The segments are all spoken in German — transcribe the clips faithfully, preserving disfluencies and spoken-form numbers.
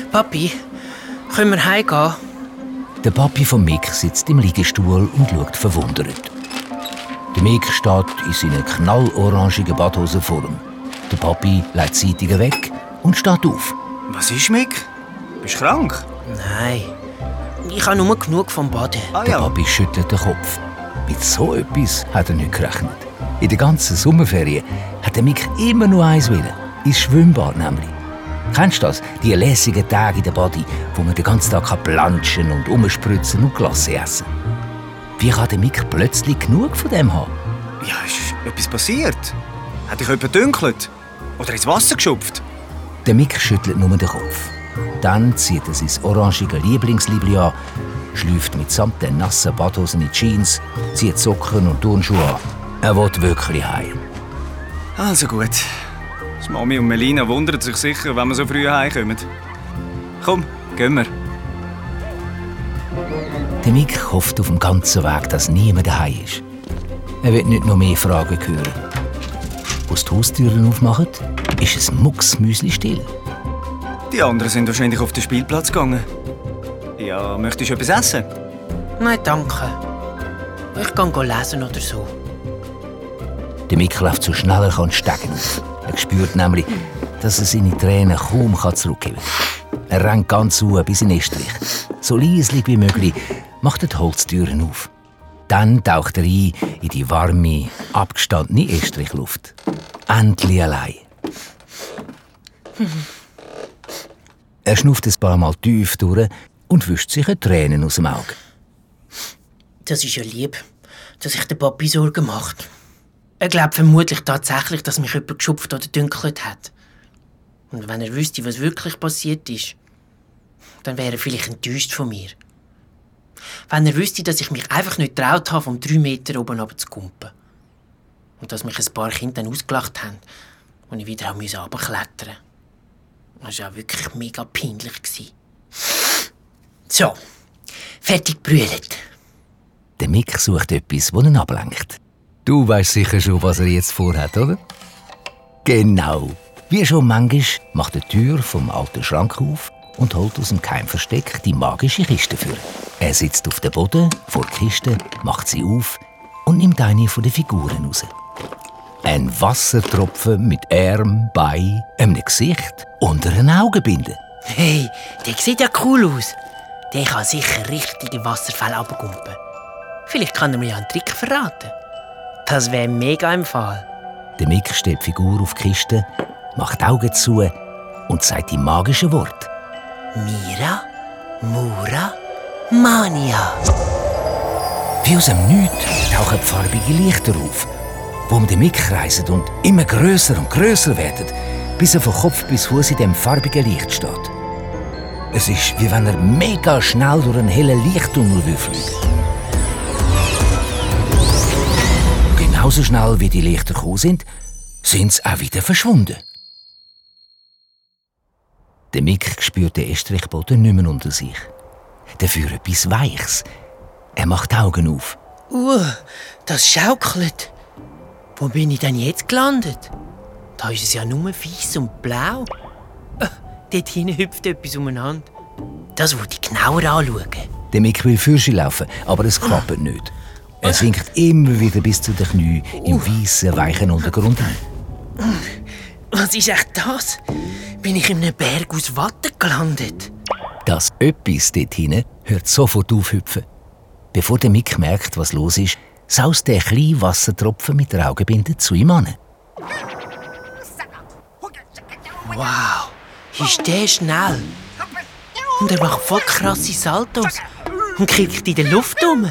Papi, können wir heimgehen? Der Papi von Mick sitzt im Liegestuhl und schaut verwundert. Der Mick steht in seiner knallorangigen Badhose vor ihm. Der Papi legt die Zeitungen weg und steht auf. Was ist, Mick? Bist du krank? Nein, ich habe nur genug vom Baden. Ah, Der ja. Papi schüttelt den Kopf. Mit so etwas hat er nicht gerechnet. In den ganzen Sommerferien hat der Mick immer nur eins wollen. Ins Schwimmbad nämlich. Kennst du das? Die lässigen Tage in der Body, wo man den ganzen Tag planschen und umspritzen und Glasse essen. Wie kann der Mick plötzlich genug von dem haben? Ja, ist etwas passiert? Hat dich jemand gedünkelt? Oder ins Wasser geschupft? Der Mick schüttelt nur den Kopf. Dann zieht er sein orangige Lieblingsliebli an, schläft mitsamt den nassen Badhosen in die Jeans, zieht Socken und Turnschuhe an. Er will wirklich heim. Also gut. Die Mami und Melina wundern sich sicher, wenn wir so früh heimkommen. Komm, gehen wir. Der Mick hofft auf dem ganzen Weg, dass niemand daheim ist. Er will nicht noch mehr Fragen hören. Als die Haustüren aufmachen, ist es mucksmüsli-still. Die anderen sind wahrscheinlich auf den Spielplatz gegangen. Ja, möchtest du etwas essen? Nein, danke. Ich gehe lesen oder so. Der Mick läuft so schnell er kann Stegen auf. Er spürt nämlich, dass er seine Tränen kaum zurückgeben kann. Er rennt ganz hoch bis in Estrich. So leislich wie möglich macht er die Holztüren auf. Dann taucht er ein in die warme, abgestandene Estrichluft. Endlich allein. Er schnufft ein paar Mal tief durch und wischt sich eine Tränen aus dem Auge. Das ist ja lieb, dass sich der Papi Sorgen macht. Er glaubt vermutlich tatsächlich, dass mich jemand geschupft oder dünkelt hat. Und wenn er wüsste, was wirklich passiert ist, dann wäre er vielleicht enttäuscht von mir. Wenn er wüsste, dass ich mich einfach nicht getraut habe, vom drei Meter oben runter zu kumpen. Und dass mich ein paar Kinder dann ausgelacht haben, und ich wieder runterklettern musste. Das war auch wirklich mega peinlich. So, fertig gebrüllt. Der Mick sucht etwas, das ihn ablenkt. Du weißt sicher schon, was er jetzt vorhat, oder? Genau. Wie schon manchmal macht die Tür vom alten Schrank auf und holt aus dem Geheimversteck die magische Kiste für. Er sitzt auf dem Boden vor der Kiste, macht sie auf und nimmt eine von den Figuren raus. Ein Wassertropfen mit Arm, Bein, einem Gesicht und einer Augenbinde. Hey, der sieht ja cool aus. Der kann sicher richtig im Wasserfall runterkumpen. Vielleicht kann er mir ja einen Trick verraten. Das wäre mega im Fall. Der Mick stellt die Figur auf die Kiste, macht die Augen zu und sagt die magischen Worte. Mira, Mura, Mania. Wie aus dem Nichts tauchen farbige Lichter auf, die um den Mick kreisen und immer grösser und grösser werden, bis er von Kopf bis Fuß in dem farbigen Licht steht. Es ist, wie wenn er mega schnell durch einen hellen Lichttunnel fliegt. Genauso schnell wie die Lichter gekommen sind, sind sie auch wieder verschwunden. Der Mick spürt den Estrichboden nicht mehr unter sich. Dafür etwas Weiches. Er macht die Augen auf. Uh, das schaukelt. Wo bin ich denn jetzt gelandet? Da ist es ja nur weiss und blau. Äh, dort hinten hüpft etwas umeinander. Das wollte ich genauer anschauen. Der Mick will für sie laufen, aber es klappt nicht. Er sinkt immer wieder bis zu den Knien im weißen, weichen Untergrund ein. Was ist echt das? Bin ich in einem Berg aus Watte gelandet? Das Öppis dort hinten hört sofort aufhüpfen. Bevor der Mick merkt, was los ist, saust der kleine Wassertropfen mit der Augenbinde zu ihm an. Wow, ist der schnell. Und er macht voll krasse Saltos und kickt in der Luft um.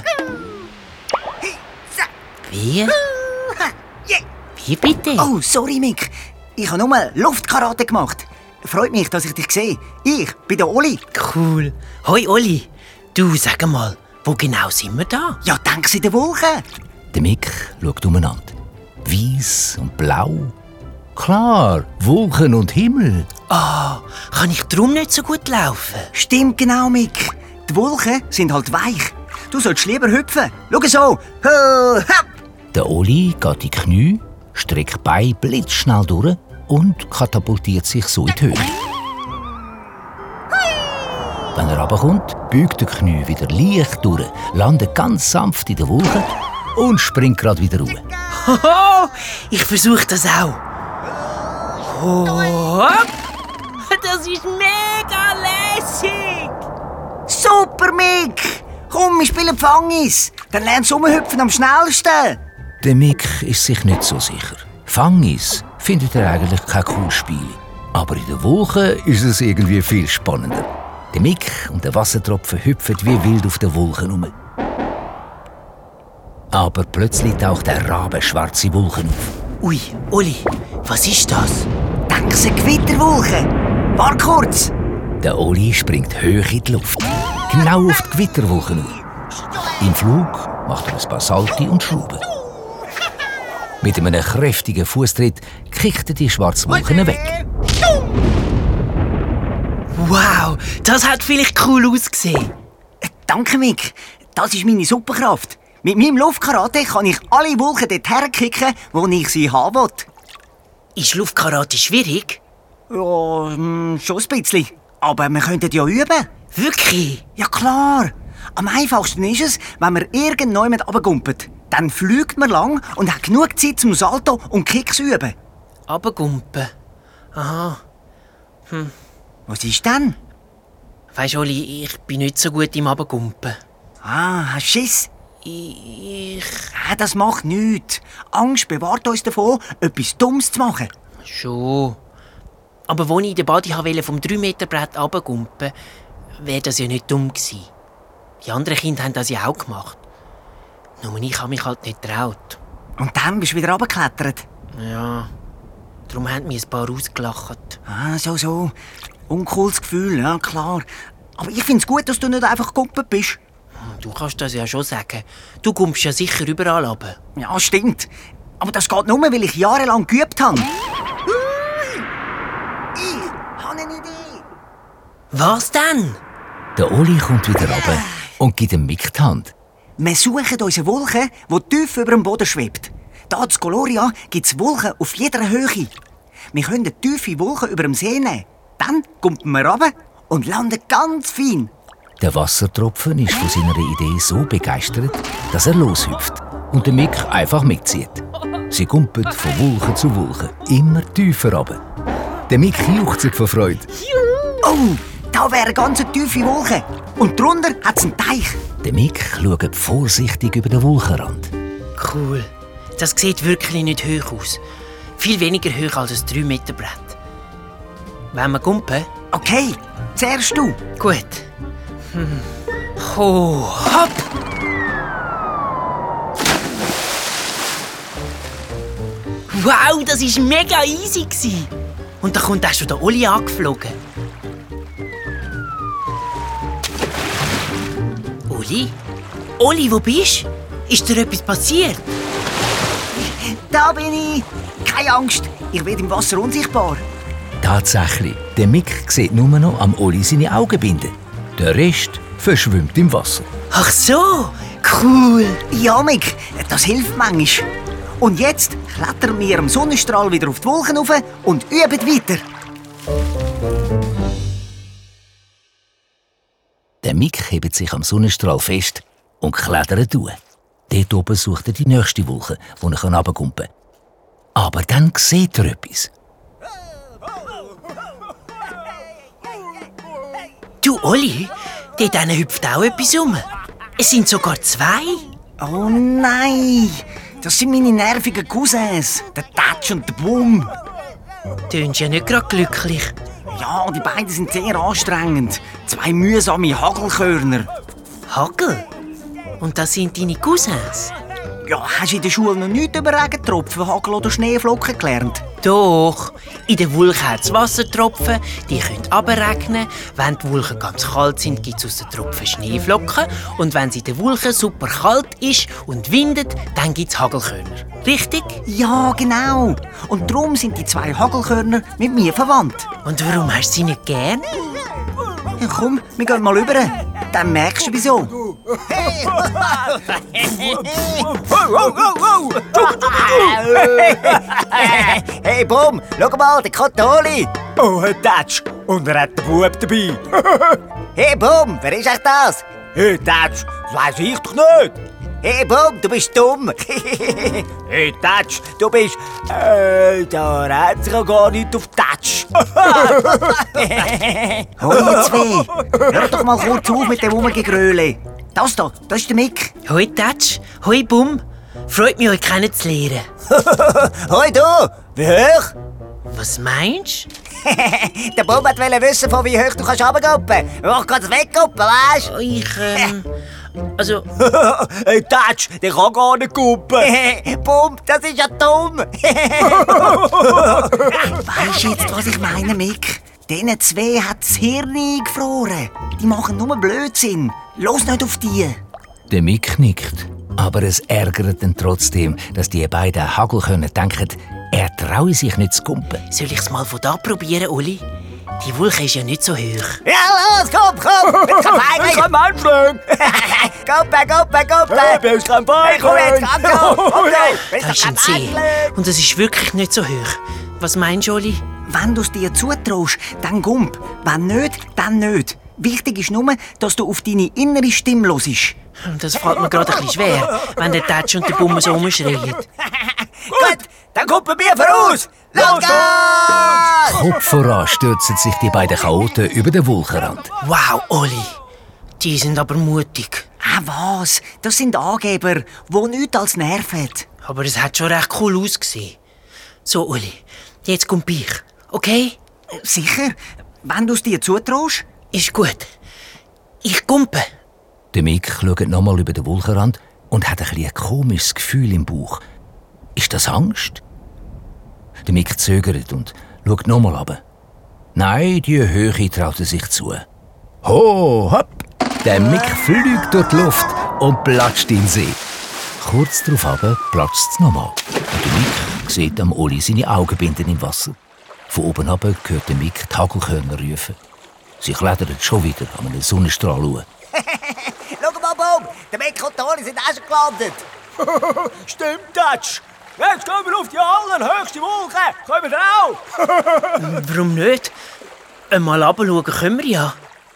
Wie? Wie bitte? Oh, sorry, Mick. Ich habe nur Luftkarate gemacht. Freut mich, dass ich dich sehe. Ich bin der Oli. Cool. Hoi, Oli. Du, sag mal, wo genau sind wir da? Ja, denkst du in den Wolken? Der Mick schaut umeinander. Weiss und blau. Klar, Wolken und Himmel. Ah, oh, kann ich drum nicht so gut laufen? Stimmt genau, Mick. Die Wolken sind halt weich. Du solltest lieber hüpfen. Schau so. Ho, hopp. Der Oli geht in die Knie, streckt die Beine blitzschnell durch und katapultiert sich so in die Höhe. er runterkommt, beugt der Knie wieder leicht durch, landet ganz sanft in der Wolke und springt gerade wieder raus. Hoho, ich versuche das auch. Hopp! Das ist mega lässig! Super, Mick! Komm, wir spielen Fangis. Dann lernst du rumhüpfen am schnellsten. Der Mick ist sich nicht so sicher. Fangis findet er eigentlich kein cooles Spiel. Aber in der Wolke ist es irgendwie viel spannender. Der Mick und der Wassertropfen hüpfen wie wild auf den Wolken herum. Aber plötzlich taucht eine rabenschwarze Wolke auf. Ui, Oli, was ist das? Denkst du, eine Gewitterwolke? Warte kurz. Der Oli springt hoch in die Luft, genau auf die Gewitterwolke auf. Im Flug macht er ein paar Salti und Schrauben. Mit einem kräftigen Fußtritt kickt er die schwarze Wolke weg. Wow, das hat vielleicht cool ausgesehen. Äh, Danke, Mick. Das ist meine Superkraft. Mit meinem Luftkarate kann ich alle Wolken dort herkicken, wo ich sie haben will. Ist Luftkarate schwierig? Ja, mm, schon ein bisschen. Aber wir könnten ja üben. Wirklich? Ja, klar. Am einfachsten ist es, wenn man irgendjemand runtergumpelt. Dann fliegt man lang und hat genug Zeit zum Salto und Kicks üben. Runtergumpen. Aha. Hm. Was ist denn? Weisst du, Oli, ich bin nicht so gut im Runtergumpen. Ah, hast du Schiss? Ich... Ah, das macht nichts. Angst bewahrt uns davon, etwas Dummes zu machen. Schon. Aber als ich in der Body wollte, vom drei Meter Brett runtergumpen, wäre das ja nicht dumm gewesen. Die anderen Kinder haben das ja auch gemacht. Nur ich habe mich halt nicht getraut. Und dann bist du wieder runtergeklettert. Ja, darum haben mich ein paar ausgelacht. Ah, so, so. Uncooles Gefühl, ja, klar. Aber ich finde es gut, dass du nicht einfach gegumpelt bist. Du kannst das ja schon sagen. Du kommst ja sicher überall runter. Ja, stimmt. Aber das geht nur, weil ich jahrelang geübt habe. Ich habe eine Idee. Was denn? Der Oli kommt wieder runter und gibt dem Mick die Hand. Wir suchen uns eine Wolke, die tief über dem Boden schwebt. Hier in Koloria gibt es Wolken auf jeder Höhe. Wir können eine tiefe Wolke über dem See nehmen. Dann kumpen wir runter und landen ganz fein. Der Wassertropfen ist von seiner Idee so begeistert, dass er loshüpft und der Mick einfach mitzieht. Sie kumpelt von Wolke zu Wolke, immer tiefer runter. Der Mick juchzt vor Freude. Oh, da wäre eine ganz tiefe Wolke. Und drunter hat es einen Teich. Der Mick schaut vorsichtig über den Wolkenrand. Cool. Das sieht wirklich nicht hoch aus. Viel weniger hoch als ein drei Meter Brett. Wollen wir gumpen? Okay, zuerst du. Gut. Hm. Oh, hopp! Wow, das war mega easy. Und da kommt auch schon der Oli angeflogen. Oli? Oli, wo bist du? Ist dir etwas passiert? Da bin ich. Keine Angst, ich werde im Wasser unsichtbar. Tatsächlich, der Mick sieht nur noch am Oli seine Augenbinde. Der Rest verschwimmt im Wasser. Ach so, cool. Ja, Mick, das hilft manchmal. Und jetzt klettern wir am Sonnenstrahl wieder auf die Wolken rauf und üben weiter. Der Mick hebt sich am Sonnenstrahl fest und klettert durch. Dort oben sucht er die nächste Wolke, die er runterkumpen kann. Aber dann sieht er etwas. Du, Oli, dort hinten hüpft auch etwas rum. Es sind sogar zwei. Oh nein, das sind meine nervigen Cousins, der Tatsch und der Bum. Tönst ja nicht gerade glücklich. Ja, die beiden sind sehr anstrengend. Zwei mühsame Hagelkörner. Hagel? Und das sind deine Cousins? Ja, hast du in der Schule noch nichts über Regentropfen, Hagel oder Schneeflocken gelernt? Doch. In der Wolke hat es Wassertropfen, die können runterregnen. Wenn die Wolken ganz kalt sind, gibt es aus den Tropfen Schneeflocken. Und wenn es in der Wolke super kalt ist und windet, dann gibt es Hagelkörner. Richtig? Ja, genau. Und darum sind die zwei Hagelkörner mit mir verwandt. Und warum hast du sie nicht gern? Ja, komm, wir gehen mal rüber. Dann merkst du wieso. Hey, Bum, schau mal, der kommt der Oli. Oh, Herr Tatsch, Und er hat den Bub dabei. Hey Bum, wer ist echt das? Hey, Tatsch, das weiss ich doch nicht. Hey Bum, du bist dumm. Hey, Tatsch, du bist... Äh, da rennt sich ja gar nicht auf Tatsch. Hoi, ihr zwei. Hör doch mal kurz auf mit dem Rumgegröle. Das da, das ist der Mick. Hoi Tatsch, hoi Bum. Freut mich, euch kennenzulernen. Hoi du, wie hoch? Was meinst du? Der Bum wollte wissen, von wie hoch du kannst runterguppen. Mach grad wegguppen, weisst Oh, ich, ähm... Also... Hey, Tatsch, der kann gar nicht guppen. du? Bum, das ist ja dumm. Weisst du jetzt, was ich meine, Mick? Diesen zwei hat das Hirn eingefroren. Die machen nur Blödsinn. Los nicht auf die. Der Mick nickt. Aber es ärgert ihn trotzdem, dass die beiden Hagelkörner denken, er traue sich nicht zu kumpen. Soll ich's mal von da probieren, Uli? Die Wolke ist ja nicht so hoch. Ja, los, komm, komm. Mit kein Ich Feigling. kann Menschling. Kuppe, Kuppe, Kuppe. Ich bin kein Hey, komm jetzt, Feigling. komm schon. Komm schon. Bist Das ist doch ein kein See. Feigling. Und es ist wirklich nicht so hoch. Was meinst du, Oli? Wenn du es dir zutraust, dann gump. Wenn nicht, dann nicht. Wichtig ist nur, dass du auf deine innere Stimme hörst. Das fällt mir gerade ein bisschen schwer, wenn der Tatsch und der Bumm so rumschreien. Gut, dann kuppen wir voraus. Los geht's! Kopf voran stürzen sich die beiden Chaoten über den Wolkenrand. Wow, Oli. Die sind aber mutig. Ah, was? Das sind Angeber, die nichts als Nerv haben. Aber es hat schon recht cool ausgesehen. So, Uli, jetzt kommt ich. Okay? Sicher? Wenn du es dir zutraust? Ist gut. Ich kumpe. Der Mick schaut nochmal über den Wolkenrand und hat ein, bisschen ein komisches Gefühl im Bauch. Ist das Angst? Der Mick zögert und schaut nochmal runter. Nein, die Höhe traut er sich zu. Ho, hopp! Der Mick fliegt durch die Luft und platscht in den See. Kurz darauf runter platscht es nochmal. Und der Mick sieht am Oli seine Augenbinden im Wasser. Von oben runter hört der Mick die Hagelkörner rufen. Sie klettern schon wieder an einen Sonnenstrahl hoch. Schau mal, Bum, der Mick und der Oli sind auch schon gelandet. Stimmt, Tatsch. Jetzt gehen wir auf die allerhöchste Wolke. Kommen wir drauf? Warum nicht? Einmal runterschauen können wir ja.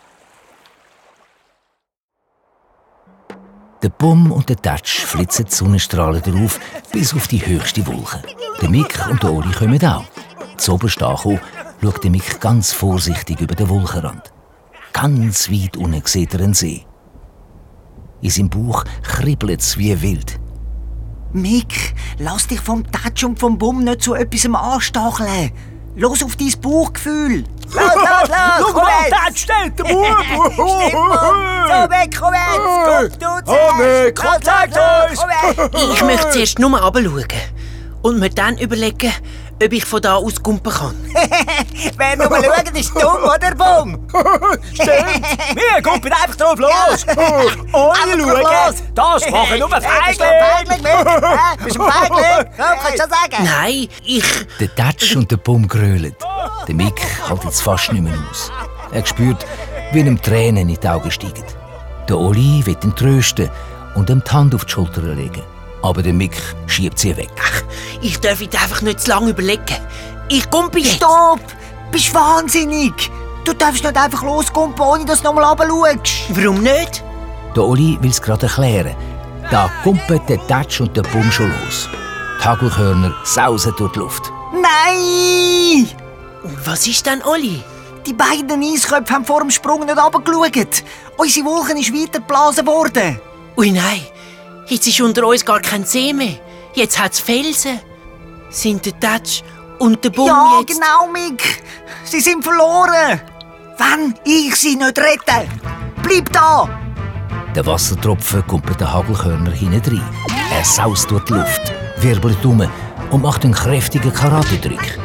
Der Bumm und der Tatsch flitzen die Sonnenstrahlen drauf bis auf die höchste Wolke. Der Mick und der Oli kommen auch. Zoberst angekommen, schaut der Mick ganz vorsichtig über den Wolkenrand. Ganz weit unten sieht er einen See. In seinem Bauch kribbelt es wie wild. Mick, lass dich vom Tatsch und vom Bum nicht zu etwas anstacheln. Los auf dein Bauchgefühl. Los, los, los, Schau komm mal, jetzt. Tatsch steht der Bub. Stimmt, Bum. So, Mick, komm jetzt. Komm, du zuerst. Oh, Mick, komm, Los, zeig los, uns. komm jetzt. Ich möchte zuerst nur runterschauen. Und mir dann überlegen, ob ich von da aus kumpen kann. Wer nur mal schaut, ist dumm, oder, Bum? Stimmt. Wir kuppen einfach drauf los. Ohne schauen. Das machen nur Bist du ein Feigling. Feigling, Mick? Hä? Bist du ein Feigling? Komm, kannst du das sagen? Nein, ich... Der Tatsch und der Bumm grölen. Der Mick hält jetzt fast nicht mehr aus. Er spürt, wie ihm Tränen in die Augen steigen. Der Oli will ihn trösten und ihm die Hand auf die Schulter legen. Aber der Mick schiebt sie weg. Ich darf jetzt einfach nicht zu lange überlegen. Ich kumpe jetzt. Stopp! Bist du wahnsinnig? Du darfst nicht einfach loskumpen, ohne dass du nochmal runterschaust. Warum nicht? Der Oli will es gerade erklären. Da kumpelt der Tatsch und der Bumm schon los. Die Hagelkörner sausen durch die Luft. Nein! Was ist denn, Oli? Die beiden Eisköpfe haben vor dem Sprung nicht runtergeschaut. Unsere Wolke ist weitergeblasen worden. Ui nein, jetzt ist unter uns gar kein See mehr. Jetzt hat's Felsen. Sind der Tatsch und der Bumm Ja, jetzt... genau, Mick. Sie sind verloren. Wenn ich sie nicht rette, bleib da. Der Wassertropfen kumpelt den Hagelkörner hinein. Er saust durch die Luft, wirbelt um und macht einen kräftigen Karate-Trick.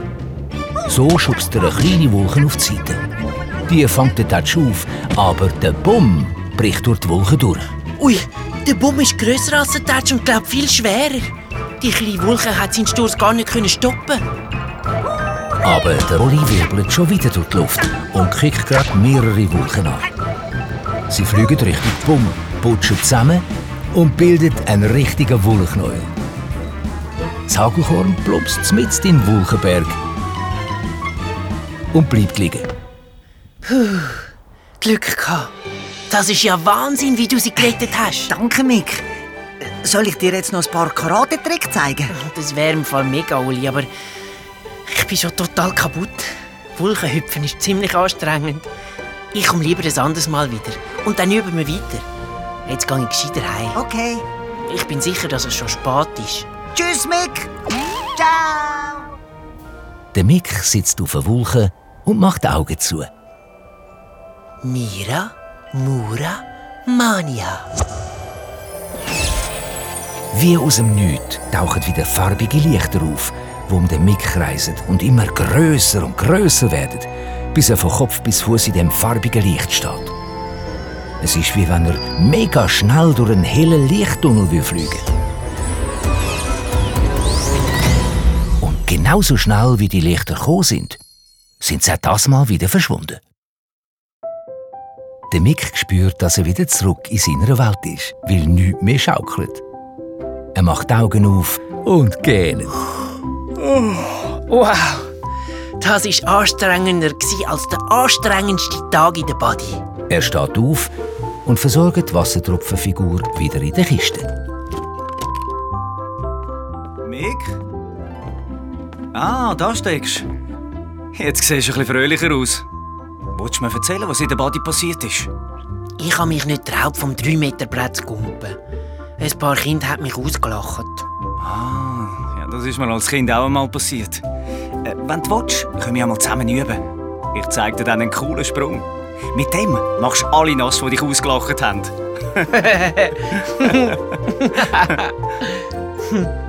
So schubst er eine kleine Wolke auf die Seite. Die fängt der Tatsch auf, aber der Bumm bricht durch die Wolke durch. Ui, der Bumm ist grösser als der Tatsch und glaubt viel schwerer. Die kleine Wolke hat seinen Sturz gar nicht stoppen. Aber der Oli wirbelt schon wieder durch die Luft und kickt gerade mehrere Wolken an. Sie fliegen Richtung Bumm, putschen zusammen und bilden einen richtigen Wollknäuel. Das Hagelkorn plumpst mitten in den Wolkenberg. und bleibt liegen. Puh, Glück gehabt. Das ist ja Wahnsinn, wie du sie gerettet hast. Danke, Mick. Soll ich dir jetzt noch ein paar Karate-Tricks zeigen? Das wäre im Fall mega, Uli, aber ich bin schon total kaputt. Wolkenhüpfen ist ziemlich anstrengend. Ich komme lieber ein anderes Mal wieder. Und dann üben wir weiter. Jetzt gehe ich gescheiter heim. Okay. Ich bin sicher, dass es schon spät ist. Tschüss, Mick. Ciao. Der Mick sitzt auf einer Wolke und macht die Augen zu. Mira, Mura, Mania. Wie aus dem Nichts tauchen wieder farbige Lichter auf, die um den Mick kreisen und immer grösser und grösser werden, bis er von Kopf bis Fuß in dem farbigen Licht steht. Es ist, wie wenn er mega schnell durch einen hellen Lichttunnel fliegen will. Und genauso schnell wie die Lichter gekommen sind, sind sie auch das Mal wieder verschwunden. Der Mick spürt, dass er wieder zurück in seiner Welt ist, weil nichts mehr schaukelt. Er macht die Augen auf und gähnt. Wow, das war anstrengender als der anstrengendste Tag in der Body. Er steht auf und versorgt die Wassertropfenfigur wieder in der Kiste. Mick? Ah, da steckst du. Jetzt siehst du ein bisschen fröhlicher aus. Willst du mir erzählen, was in der Body passiert ist? Ich habe mich nicht getraut, vom drei Meter Brett zu kumpen. Ein paar Kinder haben mich ausgelacht. Ah, ja, das ist mir als Kind auch einmal passiert. Äh, wenn du willst, können wir einmal zusammen üben. Ich zeige dir dann einen coolen Sprung. Mit dem machst du alle nass, die dich ausgelacht haben.